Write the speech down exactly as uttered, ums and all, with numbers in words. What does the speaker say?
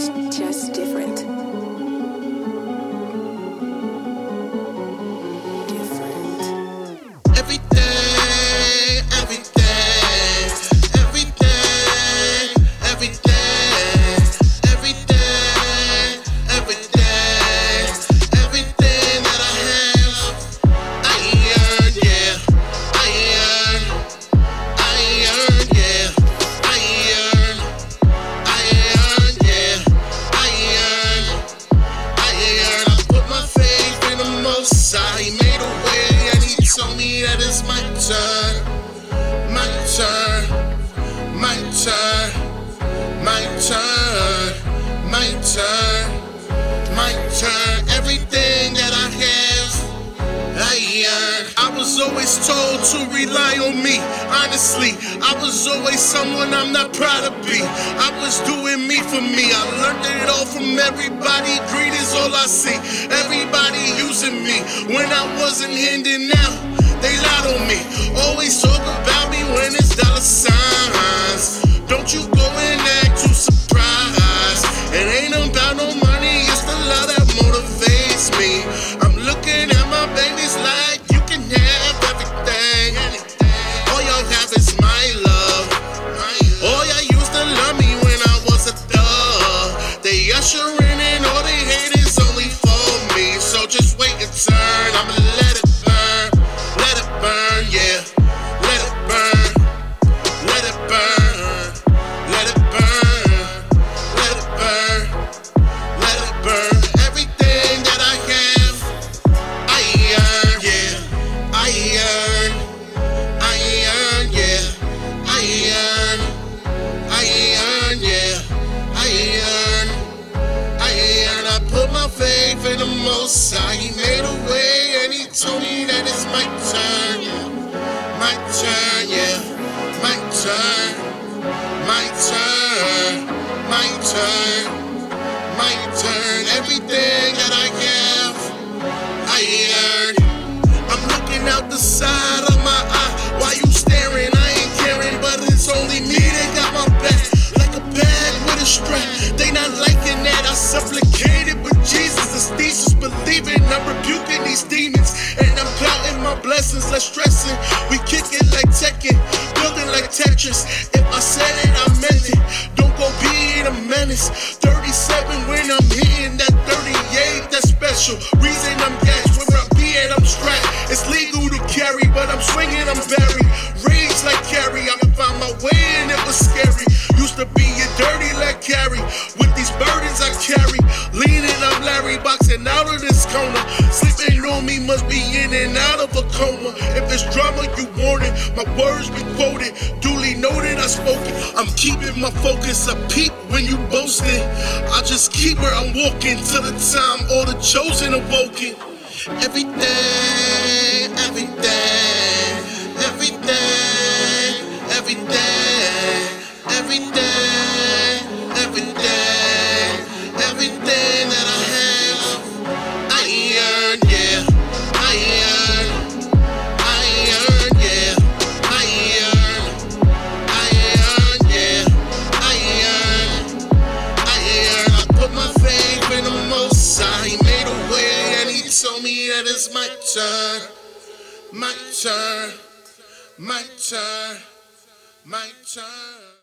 It's just different. Different. Every day, every day, every day, every day, every day, every day, everything that I have, I earn, yeah, I earn, I earn, yeah, I earn, I earn, yeah, I earn, I earn. I put my faith in the Most High. He made a way and He told me that it's my turn, my turn, my turn, my turn, my turn, my turn. Everything that I have, I earn. I was always told to rely on me. Honestly, I was always someone I'm not proud to be. I was doing me for me. I learned it all from everybody. Greed is all I see. Everybody using me when I wasn't handing out. They lied on me. Always talk about me when it's dollar signs. Don't you go and act too surprised. It ain't about no money, it's the love that motivates me. I'm looking at my babies like you can have everything. All y'all have is my love. All y'all used to love me when I was a thug. They ushering in all they hate is only for me. So just wait your turn, I'ma let it burn. Let it burn, yeah. Let it burn. Let it burn. Let it burn. Let it burn. Let it burn. Everything that I have, I earn, yeah. I earn. I earn, yeah. I earn. I earn, yeah. I earn. I earn. I put my faith in the Most High. He made a way and He told me that it's my turn, yeah. My turn, yeah. My turn. My turn. My turn. My turn. Everything that I have, I earn. I'm looking out the side of my eye. Why you staring? I ain't caring, but it's only me that got my back. Like a bag with a strap. They not liking that. I supplicated, but Jesus is thesis believing. I'm rebuking these demons, and I'm counting my blessings. Less stressing. We kick it like Tekken, building like Tetris. If I said it, I meant it. Don't go being a menace. thirty-seven when I'm hitting that thirty-eight. That's special. Reason I'm gas. When I'm being, I'm strapped. It's legal to carry, but I'm swinging, I'm buried. Rage like Carrie. I found my way and it was scary. Used to be a dirty like Carrie. With these burdens I carry, leaning, I'm Larry, boxing out of this corner. Sleeping on me must be in and out of a coma. If it's drama you want it, my words be quoted. Duly noted, I spoke it. I'm keeping my focus. I peep when you boasting. I just keep where I'm walking till the time all the chosen awoken. Every day, every day, every day, every day, every day, every day, everything that I have, I earn, yeah. I earn, I earn, yeah. I earn, I earn, yeah. I earn, I earn. I put my faith in the Most High. He made a way and He told me that it's my turn, my turn, my turn, my turn.